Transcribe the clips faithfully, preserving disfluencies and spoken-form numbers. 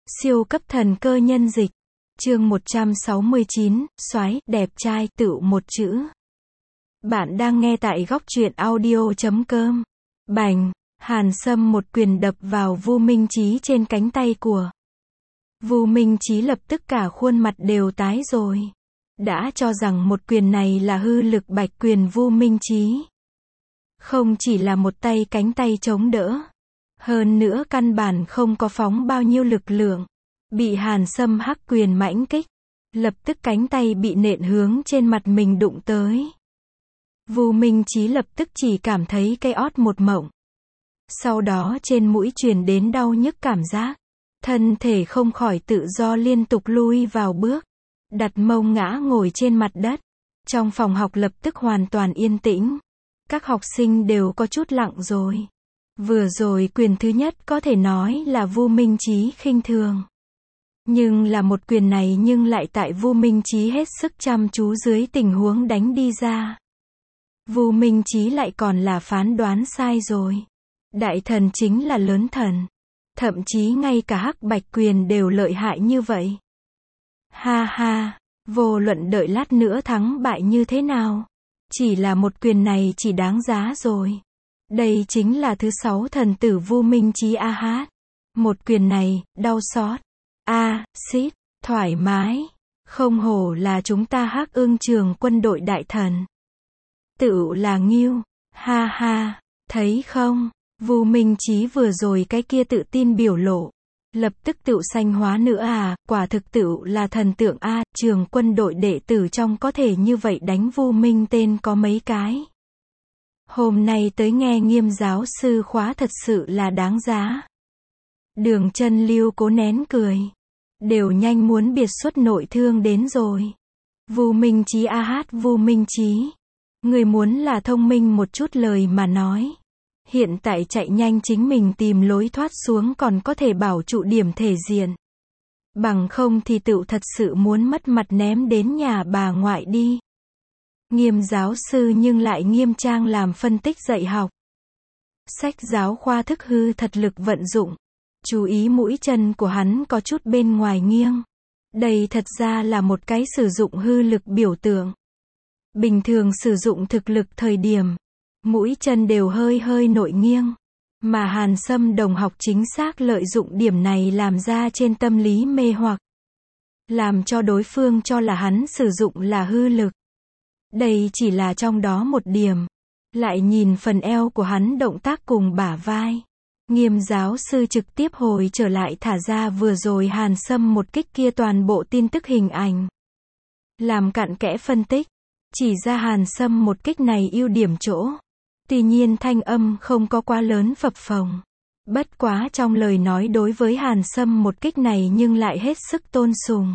Siêu cấp thần cơ nhân dịch. Chương một trăm sáu mươi chín, soái, đẹp trai, tựu một chữ. Bạn đang nghe tại góc truyện audio chấm com. Bành, Hàn Sâm một quyền đập vào Vu Minh Chí trên cánh tay của. Vu Minh Chí lập tức cả khuôn mặt đều tái rồi. Đã cho rằng một quyền này là hư lực bạch quyền Vu Minh Chí. Không chỉ là một tay cánh tay chống đỡ. Hơn nữa căn bản không có phóng bao nhiêu lực lượng. Bị Hàn Sâm hắc quyền mãnh kích. Lập tức cánh tay bị nện hướng trên mặt mình đụng tới. Vu Minh Chí lập tức chỉ cảm thấy cây ót một mộng. Sau đó trên mũi truyền đến đau nhức cảm giác. Thân thể không khỏi tự do liên tục lui vào bước. Đặt mông ngã ngồi trên mặt đất. Trong phòng học lập tức hoàn toàn yên tĩnh. Các học sinh đều có chút lặng rồi. Vừa rồi quyền thứ nhất có thể nói là Vu Minh Chí khinh thường. Nhưng là một quyền này nhưng lại tại Vu Minh Chí hết sức chăm chú dưới tình huống đánh đi ra. Vu Minh Chí lại còn là phán đoán sai rồi. Đại thần chính là lớn thần. Thậm chí ngay cả hắc bạch quyền đều lợi hại như vậy. Ha ha, vô luận đợi lát nữa thắng bại như thế nào. Chỉ là một quyền này chỉ đáng giá rồi. Đây chính là thứ sáu thần tử Vu Minh Chí a hát. Một quyền này, đau xót. A, xít, thoải mái. Không hổ là chúng ta Hắc Ương Trường quân đội đại thần. Tựu là nghiêu. Ha ha, thấy không? Vu Minh Chí vừa rồi cái kia tự tin biểu lộ. Lập tức tựu xanh hóa nữa à, quả thực tựu là thần tượng A, trường quân đội đệ tử trong có thể như vậy đánh Vu Minh tên có mấy cái. Hôm nay tới nghe Nghiêm giáo sư khóa thật sự là đáng giá. Đường Chân Lưu cố nén cười. Đều nhanh muốn biệt xuất nội thương đến rồi. Vu Minh Chí a hát Vu Minh Chí. Người muốn là thông minh một chút lời mà nói. Hiện tại chạy nhanh chính mình tìm lối thoát xuống còn có thể bảo trụ điểm thể diện. Bằng không thì tựu thật sự muốn mất mặt ném đến nhà bà ngoại đi. Nghiêm giáo sư nhưng lại nghiêm trang làm phân tích dạy học. Sách giáo khoa thức hư thật lực vận dụng. Chú ý mũi chân của hắn có chút bên ngoài nghiêng. Đây thật ra là một cái sử dụng hư lực biểu tượng. Bình thường sử dụng thực lực thời điểm, mũi chân đều hơi hơi nội nghiêng. Mà Hàn Sâm đồng học chính xác lợi dụng điểm này làm ra trên tâm lý mê hoặc. Làm cho đối phương cho là hắn sử dụng là hư lực. Đây chỉ là trong đó một điểm. Lại nhìn phần eo của hắn động tác cùng bả vai. Nghiêm giáo sư trực tiếp hồi trở lại thả ra vừa rồi Hàn Sâm một kích kia toàn bộ tin tức hình ảnh. Làm cặn kẽ phân tích. Chỉ ra Hàn Sâm một kích này ưu điểm chỗ. Tuy nhiên thanh âm không có quá lớn phập phồng. Bất quá trong lời nói đối với Hàn Sâm một kích này nhưng lại hết sức tôn sùng.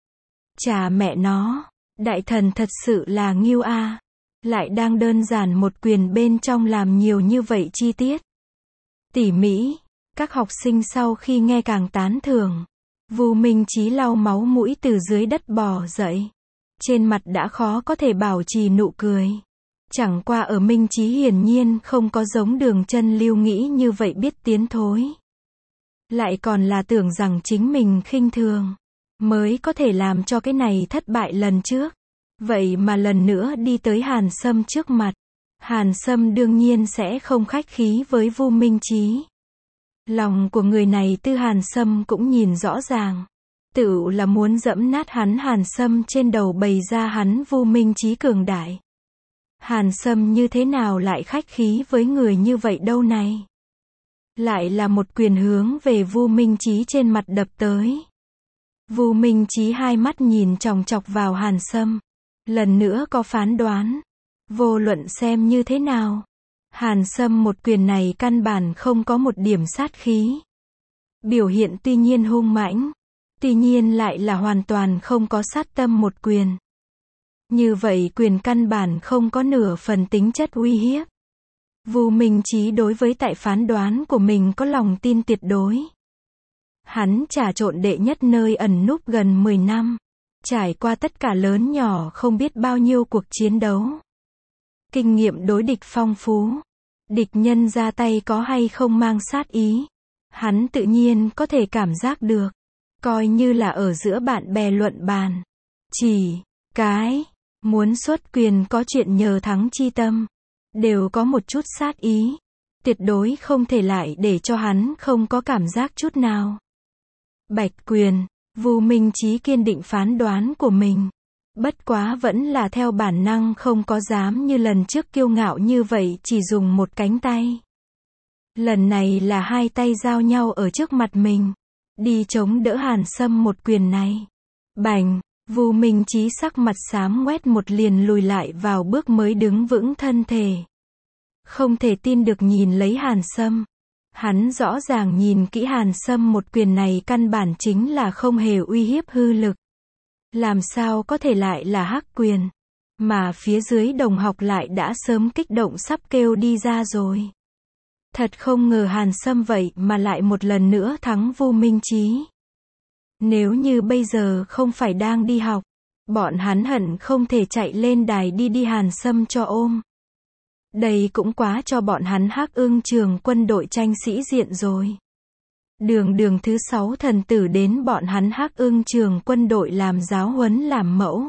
Chà mẹ nó. Đại thần thật sự là nghiêu a. Lại đang đơn giản một quyền bên trong làm nhiều như vậy chi tiết. Tỉ mỉ. Các học sinh sau khi nghe càng tán thưởng. Vu Minh Chí lau máu mũi từ dưới đất bò dậy. Trên mặt đã khó có thể bảo trì nụ cười. Chẳng qua ở Minh Chí hiển nhiên không có giống Đường Chân Lưu nghĩ như vậy biết tiến thối. Lại còn là tưởng rằng chính mình khinh thường. Mới có thể làm cho cái này thất bại lần trước. Vậy mà lần nữa đi tới Hàn Sâm trước mặt. Hàn Sâm đương nhiên sẽ không khách khí với Vu Minh Chí. Lòng của người này tư Hàn Sâm cũng nhìn rõ ràng. Tựu là muốn dẫm nát hắn Hàn Sâm trên đầu bày ra hắn Vu Minh Chí cường đại. Hàn Sâm như thế nào lại khách khí với người như vậy đâu này. Lại là một quyền hướng về Vu Minh Chí trên mặt đập tới. Vu Minh Chí hai mắt nhìn chòng chọc vào Hàn Sâm. Lần nữa có phán đoán. Vô luận xem như thế nào. Hàn Sâm một quyền này căn bản không có một điểm sát khí. Biểu hiện tuy nhiên hung mãnh. Tuy nhiên lại là hoàn toàn không có sát tâm một quyền. Như vậy quyền căn bản không có nửa phần tính chất uy hiếp. Vu Minh Chí đối với tại phán đoán của mình có lòng tin tuyệt đối. Hắn trà trộn đệ nhất nơi ẩn núp gần mười năm. Trải qua tất cả lớn nhỏ không biết bao nhiêu cuộc chiến đấu. Kinh nghiệm đối địch phong phú. Địch nhân ra tay có hay không mang sát ý. Hắn tự nhiên có thể cảm giác được. Coi như là ở giữa bạn bè luận bàn. Chỉ cái muốn xuất quyền có chuyện nhờ thắng chi tâm. Đều có một chút sát ý. Tuyệt đối không thể lại để cho hắn không có cảm giác chút nào. Bạch quyền, Vu Minh Chí kiên định phán đoán của mình. Bất quá vẫn là theo bản năng không có dám như lần trước kiêu ngạo như vậy chỉ dùng một cánh tay. Lần này là hai tay giao nhau ở trước mặt mình. Đi chống đỡ Hàn Sâm một quyền này. Bành, Vu Minh Chí sắc mặt xám ngoét một liền lùi lại vào bước mới đứng vững thân thể. Không thể tin được nhìn lấy Hàn Sâm. Hắn rõ ràng nhìn kỹ Hàn Sâm một quyền này căn bản chính là không hề uy hiếp hư lực. Làm sao có thể lại là hắc quyền. Mà phía dưới đồng học lại đã sớm kích động sắp kêu đi ra rồi. Thật không ngờ Hàn Sâm vậy mà lại một lần nữa thắng Vu Minh Chí. Nếu như bây giờ không phải đang đi học, bọn hắn hận không thể chạy lên đài đi đi Hàn Sâm cho ôm. Đây cũng quá cho bọn hắn Hắc Ưng Trường quân đội tranh sĩ diện rồi. Đường đường thứ sáu thần tử đến bọn hắn Hắc Ưng Trường quân đội làm giáo huấn làm mẫu.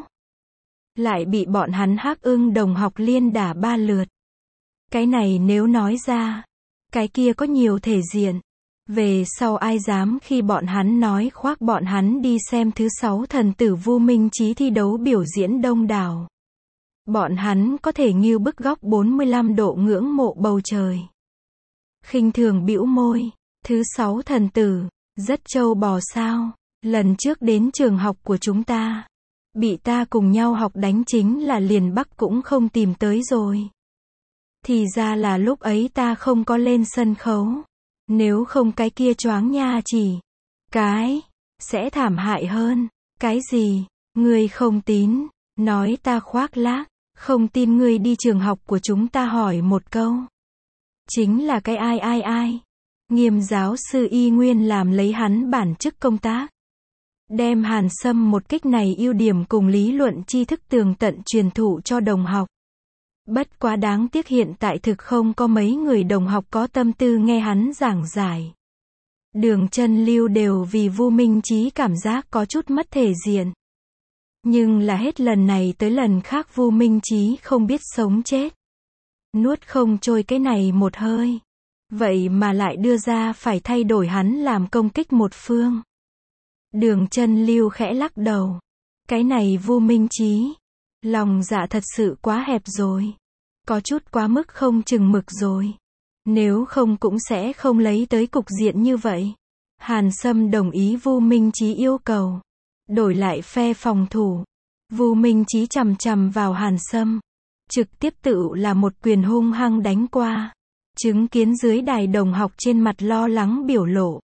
Lại bị bọn hắn Hắc Ưng đồng học liên đả ba lượt. Cái này nếu nói ra, cái kia có nhiều thể diện. Về sau ai dám khi bọn hắn nói khoác bọn hắn đi xem thứ sáu thần tử Vu Minh Chí thi đấu biểu diễn đông đảo. Bọn hắn có thể nghiêu bức góc bốn mươi lăm độ ngưỡng mộ bầu trời. Khinh thường bĩu môi, thứ sáu thần tử, rất trâu bò sao, lần trước đến trường học của chúng ta. Bị ta cùng nhau học đánh chính là liền Bắc cũng không tìm tới rồi. Thì ra là lúc ấy ta không có lên sân khấu. Nếu không cái kia choáng nha chỉ. Cái, sẽ thảm hại hơn. Cái gì, ngươi không tín, nói ta khoác lác, không tin ngươi đi trường học của chúng ta hỏi một câu. Chính là cái ai ai ai. Nghiêm giáo sư y nguyên làm lấy hắn bản chức công tác. Đem Hàn Sâm một kích này ưu điểm cùng lý luận tri thức tường tận truyền thụ cho đồng học. Bất quá đáng tiếc hiện tại thực không có mấy người đồng học có tâm tư nghe hắn giảng giải. Đường Chân Lưu đều vì Vu Minh Chí cảm giác có chút mất thể diện. Nhưng là hết lần này tới lần khác Vu Minh Chí không biết sống chết. Nuốt không trôi cái này một hơi. Vậy mà lại đưa ra phải thay đổi hắn làm công kích một phương. Đường Chân Lưu khẽ lắc đầu. Cái này Vu Minh Chí, lòng dạ thật sự quá hẹp rồi. Có chút quá mức không chừng mực rồi. Nếu không cũng sẽ không lấy tới cục diện như vậy. Hàn Sâm đồng ý Vu Minh Chí yêu cầu. Đổi lại phe phòng thủ. Vu Minh Chí chằm chằm vào Hàn Sâm. Trực tiếp tự là một quyền hung hăng đánh qua. Chứng kiến dưới đài đồng học trên mặt lo lắng biểu lộ.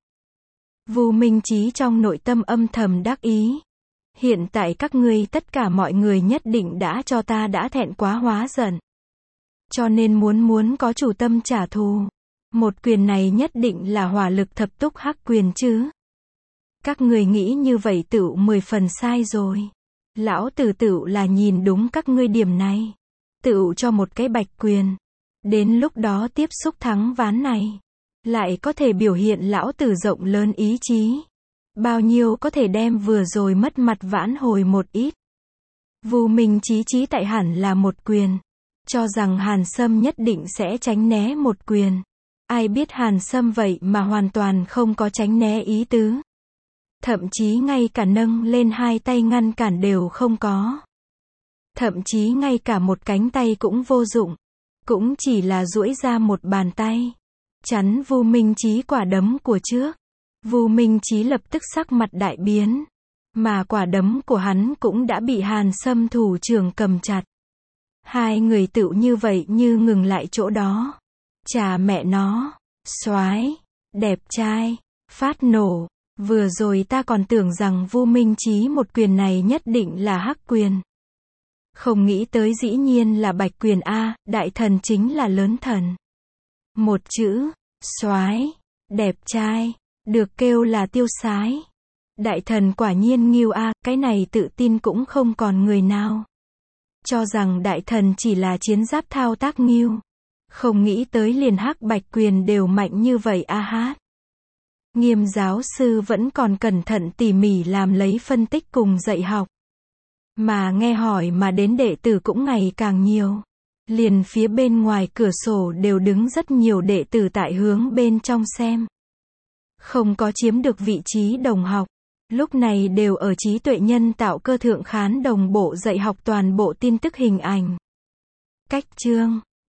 Vu Minh Chí trong nội tâm âm thầm đắc ý. Hiện tại các ngươi tất cả mọi người nhất định đã cho ta đã thẹn quá hóa giận. Cho nên muốn muốn có chủ tâm trả thù. Một quyền này nhất định là hỏa lực thập túc hắc quyền chứ. Các người nghĩ như vậy tựu mười phần sai rồi. Lão tử tựu là nhìn đúng các ngươi điểm này. Tựu cho một cái bạch quyền. Đến lúc đó tiếp xúc thắng ván này. Lại có thể biểu hiện lão tử rộng lớn ý chí. Bao nhiêu có thể đem vừa rồi mất mặt vãn hồi một ít. Vu Minh Chí chí tại hẳn là một quyền. Cho rằng Hàn Sâm nhất định sẽ tránh né một quyền. Ai biết Hàn Sâm vậy mà hoàn toàn không có tránh né ý tứ. Thậm chí ngay cả nâng lên hai tay ngăn cản đều không có. Thậm chí ngay cả một cánh tay cũng vô dụng. Cũng chỉ là duỗi ra một bàn tay. Chắn Vu Minh Chí quả đấm của trước. Vu Minh Chí lập tức sắc mặt đại biến. Mà quả đấm của hắn cũng đã bị Hàn Sâm thủ trưởng cầm chặt. Hai người tựu như vậy như ngừng lại chỗ đó. Chà mẹ nó, soái, đẹp trai, phát nổ. Vừa rồi ta còn tưởng rằng Vu Minh Chí một quyền này nhất định là hắc quyền. Không nghĩ tới dĩ nhiên là bạch quyền A, đại thần chính là lớn thần. Một chữ, soái, đẹp trai, được kêu là tiêu sái. Đại thần quả nhiên nghiêu A, cái này tự tin cũng không còn người nào. Cho rằng đại thần chỉ là chiến giáp thao tác nghiêu. Không nghĩ tới liền hắc bạch quyền đều mạnh như vậy a hát. Nghiêm giáo sư vẫn còn cẩn thận tỉ mỉ làm lấy phân tích cùng dạy học. Mà nghe hỏi mà đến đệ tử cũng ngày càng nhiều. Liền phía bên ngoài cửa sổ đều đứng rất nhiều đệ tử tại hướng bên trong xem. Không có chiếm được vị trí đồng học. Lúc này đều ở trí tuệ nhân tạo cơ thượng khán đồng bộ dạy học toàn bộ tin tức hình ảnh. Cách chương